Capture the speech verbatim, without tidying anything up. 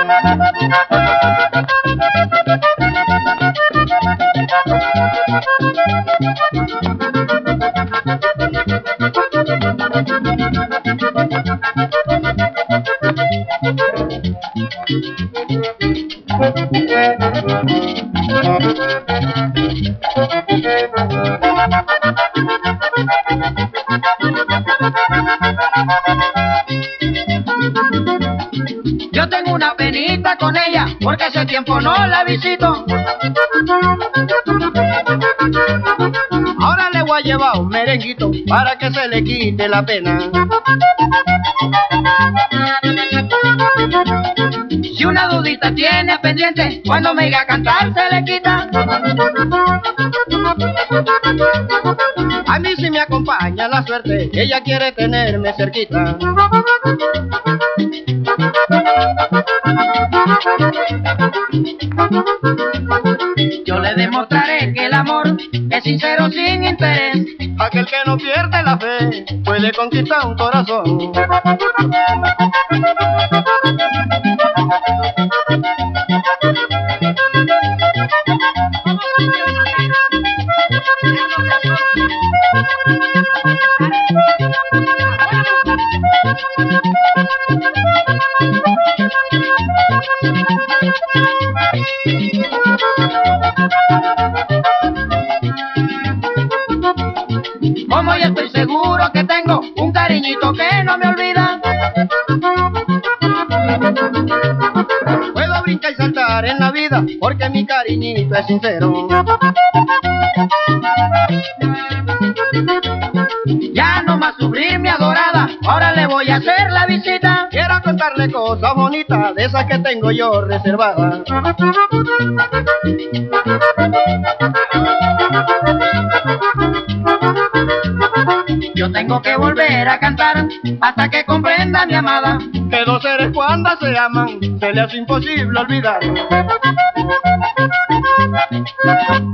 Yo tengo una penita con ella, porque hace tiempo no la visito. Ahora le voy a llevar un merenguito para que se le quite la pena. Si una dudita tiene pendiente, cuando me diga a cantar se le quita. A mí sí me acompaña la suerte, ella quiere tenerme cerquita. Yo le demostraré que el amor es sincero sin interés. Aquel que no pierde la fe puede conquistar un corazón. Como yo estoy seguro que tengo un cariñito que no me olvida, puedo brincar y saltar en la vida porque mi cariñito es sincero. Ya no más sufrir mi adorada, ahora le voy a hacer la visita. Quiero contarle cosas bonitas de esas que tengo yo reservadas. Yo tengo que volver a cantar hasta que comprenda mi amada que dos seres cuando se aman se les hace imposible olvidar.